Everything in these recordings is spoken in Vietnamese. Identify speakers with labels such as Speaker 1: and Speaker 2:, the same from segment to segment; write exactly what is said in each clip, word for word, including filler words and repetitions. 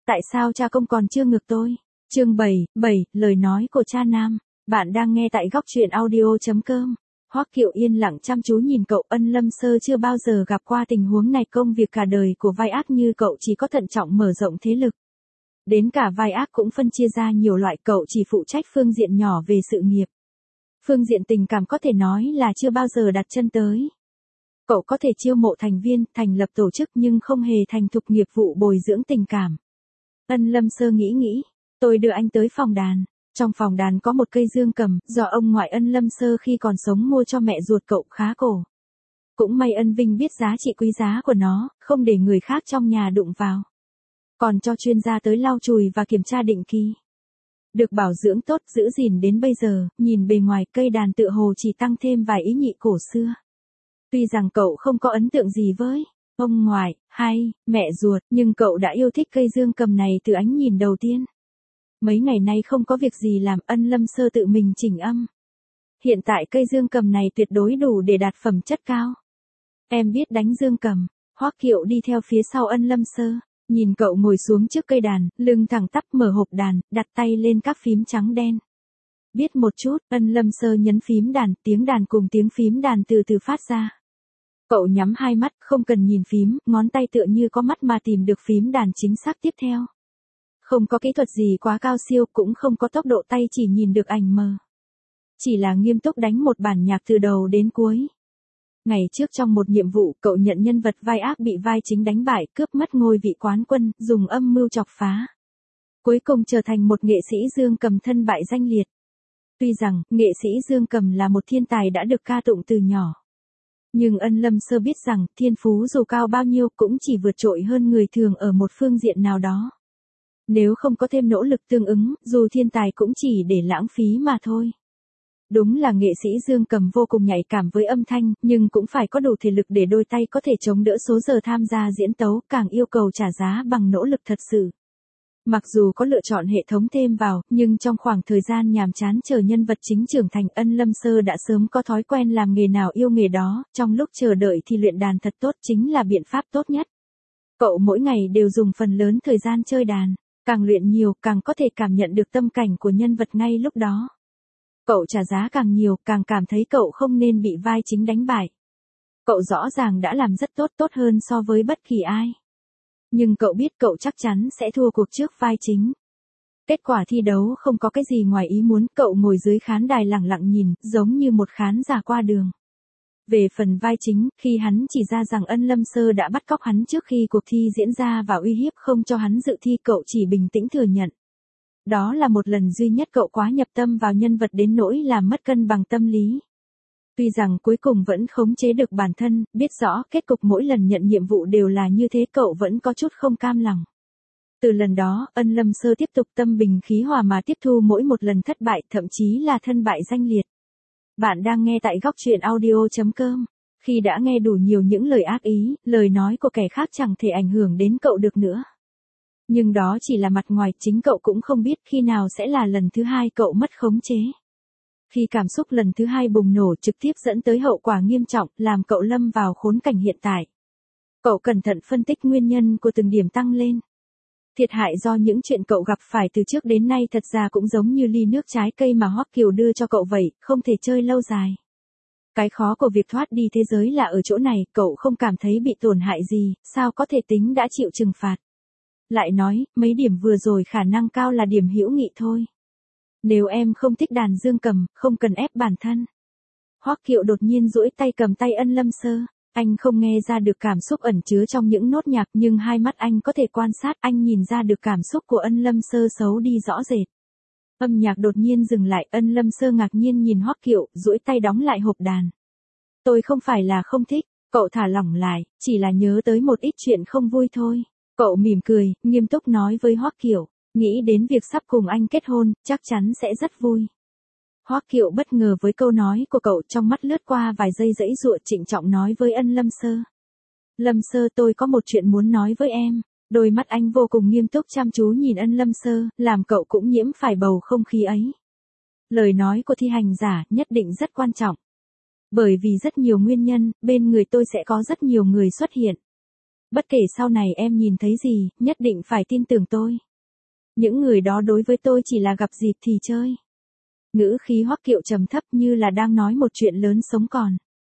Speaker 1: Tại sao cha công còn chưa ngược tôi? Chương bảy, bảy, lời nói của cha nam. Bạn đang nghe tại góc truyện audio chấm com. Hoắc Kiệu yên lặng chăm chú nhìn cậu. Ân Lâm Sơ chưa bao giờ gặp qua tình huống này, công việc cả đời của vai ác như cậu chỉ có thận trọng mở rộng thế lực. Đến cả vai ác cũng phân chia ra nhiều loại, cậu chỉ phụ trách phương diện nhỏ về sự nghiệp. Phương diện tình cảm có thể nói là chưa bao giờ đặt chân tới. Cậu có thể chiêu mộ thành viên, thành lập tổ chức nhưng không hề thành thục nghiệp vụ bồi dưỡng tình cảm. Ân Lâm Sơ nghĩ nghĩ, tôi đưa anh tới phòng đàn. Trong phòng đàn có một cây dương cầm, do ông ngoại Ân Lâm Sơ khi còn sống mua cho mẹ ruột cậu, khá cổ. Cũng may Ân Vinh biết giá trị quý giá của nó, không để người khác trong nhà đụng vào. Còn cho chuyên gia tới lau chùi và kiểm tra định kỳ. Được bảo dưỡng tốt, giữ gìn đến bây giờ, nhìn bề ngoài cây đàn tựa hồ chỉ tăng thêm vài ý nhị cổ xưa. Tuy rằng cậu không có ấn tượng gì với ông ngoại, hay mẹ ruột, nhưng cậu đã yêu thích cây dương cầm này từ ánh nhìn đầu tiên. Mấy ngày nay không có việc gì làm, Ân Lâm Sơ tự mình chỉnh âm. Hiện tại cây dương cầm này tuyệt đối đủ để đạt phẩm chất cao. Em biết đánh dương cầm. Hoắc Kiệu đi theo phía sau Ân Lâm Sơ, nhìn cậu ngồi xuống trước cây đàn, lưng thẳng tắp mở hộp đàn, đặt tay lên các phím trắng đen. Biết một chút, Ân Lâm Sơ nhấn phím đàn, tiếng đàn cùng tiếng phím đàn từ từ phát ra. Cậu nhắm hai mắt, không cần nhìn phím, ngón tay tựa như có mắt mà tìm được phím đàn chính xác tiếp theo. Không có kỹ thuật gì quá cao siêu, cũng không có tốc độ tay chỉ nhìn được ảnh mờ. Chỉ là nghiêm túc đánh một bản nhạc từ đầu đến cuối. Ngày trước trong một nhiệm vụ, cậu nhận nhân vật vai ác bị vai chính đánh bại, cướp mất ngôi vị quán quân, dùng âm mưu chọc phá. Cuối cùng trở thành một nghệ sĩ dương cầm thân bại danh liệt. Tuy rằng, nghệ sĩ dương cầm là một thiên tài đã được ca tụng từ nhỏ. Nhưng Ân Lâm Sơ biết rằng, thiên phú dù cao bao nhiêu cũng chỉ vượt trội hơn người thường ở một phương diện nào đó. Nếu không có thêm nỗ lực tương ứng, dù thiên tài cũng chỉ để lãng phí mà thôi. Đúng là nghệ sĩ dương cầm vô cùng nhạy cảm với âm thanh, nhưng cũng phải có đủ thể lực để đôi tay có thể chống đỡ số giờ tham gia diễn tấu, càng yêu cầu trả giá bằng nỗ lực thật sự. Mặc dù có lựa chọn hệ thống thêm vào, nhưng trong khoảng thời gian nhàm chán chờ nhân vật chính trưởng thành, Ân Lâm Sơ đã sớm có thói quen làm nghề nào yêu nghề đó, trong lúc chờ đợi thì luyện đàn thật tốt chính là biện pháp tốt nhất. Cậu mỗi ngày đều dùng phần lớn thời gian chơi đàn, càng luyện nhiều càng có thể cảm nhận được tâm cảnh của nhân vật ngay lúc đó. Cậu trả giá càng nhiều, càng cảm thấy cậu không nên bị vai chính đánh bại. Cậu rõ ràng đã làm rất tốt, tốt hơn so với bất kỳ ai. Nhưng cậu biết cậu chắc chắn sẽ thua cuộc trước vai chính. Kết quả thi đấu không có cái gì ngoài ý muốn, cậu ngồi dưới khán đài lặng lặng nhìn, giống như một khán giả qua đường. Về phần vai chính, khi hắn chỉ ra rằng Ân Lâm Sơ đã bắt cóc hắn trước khi cuộc thi diễn ra và uy hiếp không cho hắn dự thi, cậu chỉ bình tĩnh thừa nhận. Đó là một lần duy nhất cậu quá nhập tâm vào nhân vật đến nỗi làm mất cân bằng tâm lý. Tuy rằng cuối cùng vẫn khống chế được bản thân, biết rõ kết cục mỗi lần nhận nhiệm vụ đều là như thế, cậu vẫn có chút không cam lòng. Từ lần đó, Ân Lâm Sơ tiếp tục tâm bình khí hòa mà tiếp thu mỗi một lần thất bại, thậm chí là thân bại danh liệt. Bạn đang nghe tại góc truyện audio chấm com. Khi đã nghe đủ nhiều những lời ác ý, lời nói của kẻ khác chẳng thể ảnh hưởng đến cậu được nữa. Nhưng đó chỉ là mặt ngoài, chính cậu cũng không biết khi nào sẽ là lần thứ hai cậu mất khống chế. Khi cảm xúc lần thứ hai bùng nổ trực tiếp dẫn tới hậu quả nghiêm trọng, làm cậu lâm vào khốn cảnh hiện tại. Cậu cẩn thận phân tích nguyên nhân của từng điểm tăng lên. Thiệt hại do những chuyện cậu gặp phải từ trước đến nay thật ra cũng giống như ly nước trái cây mà Hoắc Kiều đưa cho cậu vậy, không thể chơi lâu dài. Cái khó của việc thoát đi thế giới là ở chỗ này, cậu không cảm thấy bị tổn hại gì, sao có thể tính đã chịu trừng phạt. Lại nói, mấy điểm vừa rồi khả năng cao là điểm hữu nghị thôi. Nếu em không thích đàn dương cầm, không cần ép bản thân. Hoắc Kiệu đột nhiên duỗi tay cầm tay Ân Lâm Sơ. Anh không nghe ra được cảm xúc ẩn chứa trong những nốt nhạc, nhưng hai mắt anh có thể quan sát, anh nhìn ra được cảm xúc của Ân Lâm Sơ xấu đi rõ rệt. Âm nhạc đột nhiên dừng lại, Ân Lâm Sơ ngạc nhiên nhìn Hoắc Kiệu, duỗi tay đóng lại hộp đàn. Tôi không phải là không thích, cậu thả lỏng lại, chỉ là nhớ tới một ít chuyện không vui thôi. Cậu mỉm cười, nghiêm túc nói với Hoắc Kiệu, nghĩ đến việc sắp cùng anh kết hôn, chắc chắn sẽ rất vui. Hoắc Kiệu bất ngờ với câu nói của cậu, trong mắt lướt qua vài giây giãy giụa, trịnh trọng nói với Ân Lâm Sơ. Lâm Sơ, tôi có một chuyện muốn nói với em. Đôi mắt anh vô cùng nghiêm túc chăm chú nhìn Ân Lâm Sơ, làm cậu cũng nhiễm phải bầu không khí ấy. Lời nói của thi hành giả nhất định rất quan trọng. Bởi vì rất nhiều nguyên nhân, bên người tôi sẽ có rất nhiều người xuất hiện. Bất kể sau này em nhìn thấy gì, nhất định phải tin tưởng tôi. Những người đó đối với tôi chỉ là gặp dịp thì chơi. Ngữ khí Hoắc Kiệu trầm thấp như là đang nói một chuyện lớn sống còn.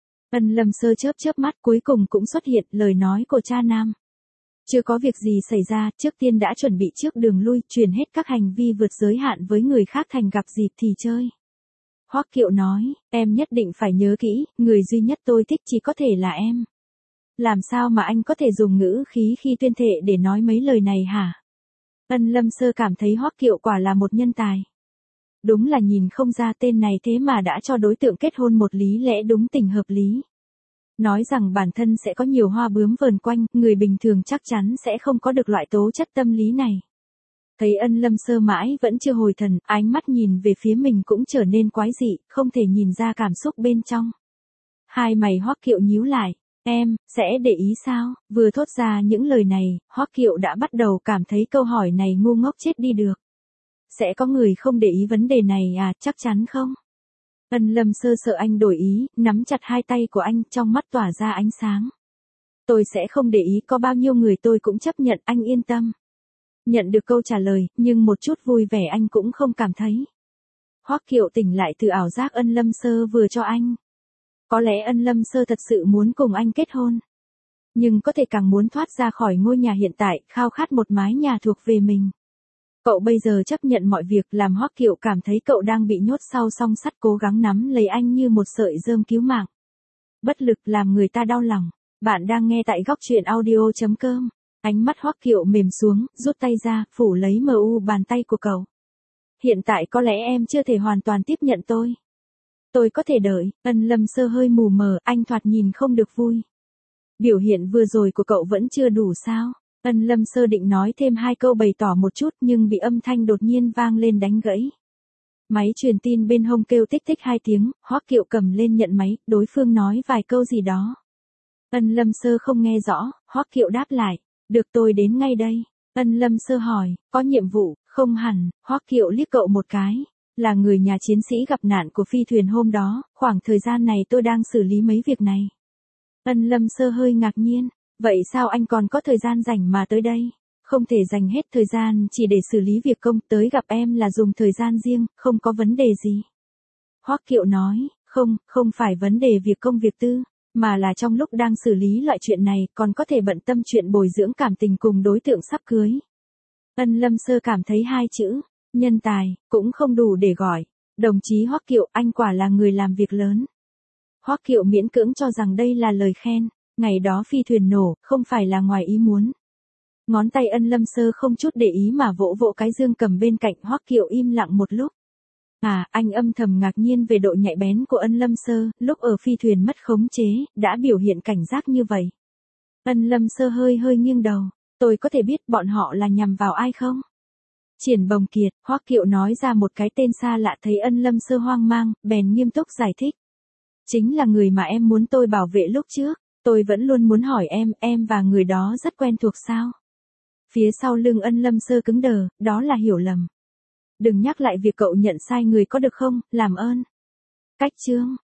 Speaker 1: Ân Lâm Sơ chớp chớp mắt, cuối cùng cũng xuất hiện lời nói của cha nam. Chưa có việc gì xảy ra, trước tiên đã chuẩn bị trước đường lui, truyền hết các hành vi vượt giới hạn với người khác thành gặp dịp thì chơi. Hoắc Kiệu nói, em nhất định phải nhớ kỹ, người duy nhất tôi thích chỉ có thể là em. Làm sao mà anh có thể dùng ngữ khí khi tuyên thệ để nói mấy lời này hả? Ân Lâm Sơ cảm thấy Hoắc Kiệu quả là một nhân tài. Đúng là nhìn không ra tên này thế mà đã cho đối tượng kết hôn một lý lẽ đúng tình hợp lý. Nói rằng bản thân sẽ có nhiều hoa bướm vờn quanh, người bình thường chắc chắn sẽ không có được loại tố chất tâm lý này. Thấy Ân Lâm Sơ mãi vẫn chưa hồi thần, ánh mắt nhìn về phía mình cũng trở nên quái dị, không thể nhìn ra cảm xúc bên trong. Hai mày Hoắc Kiệu nhíu lại, em, sẽ để ý sao? Vừa thốt ra những lời này, Hoắc Kiệu đã bắt đầu cảm thấy câu hỏi này ngu ngốc chết đi được. Sẽ có người không để ý vấn đề này à, chắc chắn không? Ân Lâm Sơ sợ anh đổi ý, nắm chặt hai tay của anh, trong mắt tỏa ra ánh sáng. Tôi sẽ không để ý, có bao nhiêu người tôi cũng chấp nhận, anh yên tâm. Nhận được câu trả lời, nhưng một chút vui vẻ anh cũng không cảm thấy. Hoắc Kiệu tỉnh lại từ ảo giác Ân Lâm Sơ vừa cho anh. Có lẽ Ân Lâm Sơ thật sự muốn cùng anh kết hôn. Nhưng có thể càng muốn thoát ra khỏi ngôi nhà hiện tại, khao khát một mái nhà thuộc về mình. Cậu bây giờ chấp nhận mọi việc, làm Hoắc Kiệu cảm thấy cậu đang bị nhốt sau song sắt, cố gắng nắm lấy anh như một sợi rơm cứu mạng. Bất lực làm người ta đau lòng. Bạn đang nghe tại góc truyện audio chấm com. Ánh mắt Hoắc Kiệu mềm xuống, rút tay ra, phủ lấy mờ u bàn tay của cậu. Hiện tại có lẽ em chưa thể hoàn toàn tiếp nhận tôi. Tôi có thể đợi. Ân Lâm Sơ hơi mù mờ, anh thoạt nhìn không được vui. Biểu hiện vừa rồi của cậu vẫn chưa đủ sao? Ân Lâm Sơ định nói thêm hai câu bày tỏ một chút nhưng bị âm thanh đột nhiên vang lên đánh gãy. Máy truyền tin bên hông kêu tích tích hai tiếng, Hoắc Kiệu cầm lên nhận máy, đối phương nói vài câu gì đó. Ân Lâm Sơ không nghe rõ, Hoắc Kiệu đáp lại, được tôi đến ngay đây. Ân Lâm Sơ hỏi, có nhiệm vụ, không hẳn, Hoắc Kiệu liếc cậu một cái, là người nhà chiến sĩ gặp nạn của phi thuyền hôm đó, khoảng thời gian này tôi đang xử lý mấy việc này. Ân Lâm Sơ hơi ngạc nhiên. Vậy sao anh còn có thời gian rảnh mà tới đây? Không thể dành hết thời gian chỉ để xử lý việc công, tới gặp em là dùng thời gian riêng, không có vấn đề gì. Hoắc Kiệu nói, không, không phải vấn đề việc công việc tư, mà là trong lúc đang xử lý loại chuyện này còn có thể bận tâm chuyện bồi dưỡng cảm tình cùng đối tượng sắp cưới. Ân Lâm Sơ cảm thấy hai chữ, nhân tài, cũng không đủ để gọi. Đồng chí Hoắc Kiệu, anh quả là người làm việc lớn. Hoắc Kiệu miễn cưỡng cho rằng đây là lời khen. Ngày đó phi thuyền nổ, không phải là ngoài ý muốn. Ngón tay Ân Lâm Sơ không chút để ý mà vỗ vỗ cái dương cầm bên cạnh. Hoắc Kiệu im lặng một lúc. À, anh âm thầm ngạc nhiên về độ nhạy bén của Ân Lâm Sơ, lúc ở phi thuyền mất khống chế, đã biểu hiện cảnh giác như vậy. Ân Lâm Sơ hơi hơi nghiêng đầu, tôi có thể biết bọn họ là nhằm vào ai không? Triển Bồng Kiệt, Hoắc Kiệu nói ra một cái tên xa lạ, thấy Ân Lâm Sơ hoang mang, bèn nghiêm túc giải thích. Chính là người mà em muốn tôi bảo vệ lúc trước. Tôi vẫn luôn muốn hỏi em, em và người đó rất quen thuộc sao? Phía sau lưng Ân Lâm Sơ cứng đờ, đó là hiểu lầm. Đừng nhắc lại việc cậu nhận sai người có được không, làm ơn. Cách chương.